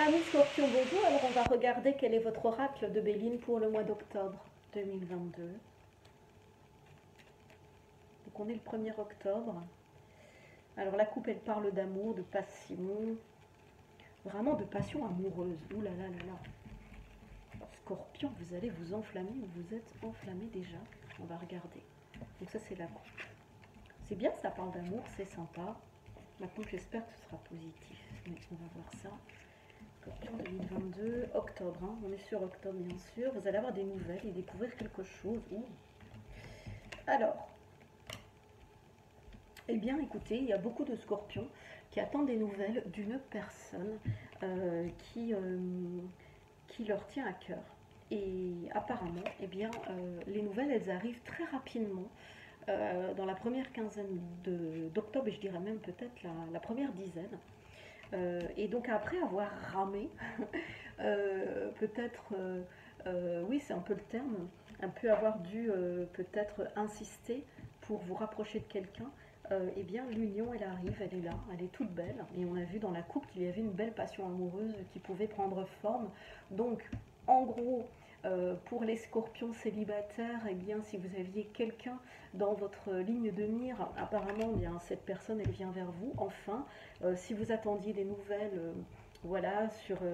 Amis Scorpion, bonjour. Alors on va regarder quel est votre oracle de Béline pour le mois d'octobre 2022. Donc on est le 1er octobre. Alors la coupe elle parle d'amour, de passion, vraiment de passion amoureuse. Ouh là là là là. Scorpion, vous allez vous enflammer ou vous êtes enflammé déjà. On va regarder. Donc ça c'est la coupe. C'est bien, ça parle d'amour, c'est sympa. Maintenant j'espère que ce sera positif. Mais on va voir ça. Scorpion 2022, octobre, hein. On est sur octobre bien sûr. Vous allez avoir des nouvelles et découvrir quelque chose. Ouh. Alors, eh bien écoutez, il y a beaucoup de scorpions qui attendent des nouvelles d'une personne euh, qui, euh, qui leur tient à cœur. Et apparemment, eh bien, les nouvelles, elles arrivent très rapidement dans la première quinzaine d'octobre, et je dirais même peut-être la première dizaine. Et donc après avoir ramé, peut-être, oui c'est un peu le terme, un peu avoir dû peut-être insister pour vous rapprocher de quelqu'un, eh bien l'union elle arrive, elle est là, elle est toute belle. Et on a vu dans la couple qu'il y avait une belle passion amoureuse qui pouvait prendre forme. Donc en gros, pour les scorpions célibataires, eh bien, si vous aviez quelqu'un dans votre ligne de mire, apparemment, eh bien, cette personne, elle vient vers vous, enfin. Si vous attendiez des nouvelles, voilà,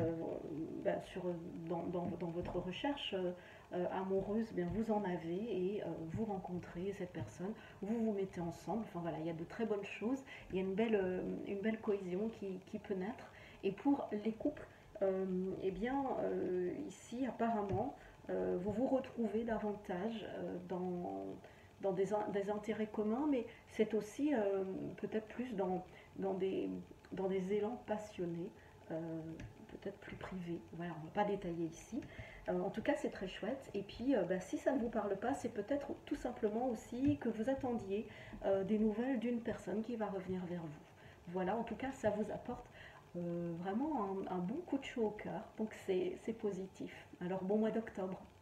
dans votre recherche amoureuse, eh bien, vous en avez et vous rencontrez cette personne, vous vous mettez ensemble, enfin voilà, il y a de très bonnes choses, il y a une belle cohésion qui peut naître. Et pour les couples, eh bien, ici, apparemment, vous vous retrouvez davantage dans des intérêts communs, mais c'est aussi peut-être plus dans des, dans des élans passionnés, euh, peut-être plus privés. Voilà, on ne va pas détailler ici. En tout cas, c'est très chouette. Et puis, bah, si ça ne vous parle pas, c'est peut-être tout simplement aussi que vous attendiez des nouvelles d'une personne qui va revenir vers vous. Voilà, en tout cas, ça vous apporte vraiment un bon coup de chaud au cœur. Donc, c'est positif. Alors, bon mois d'octobre.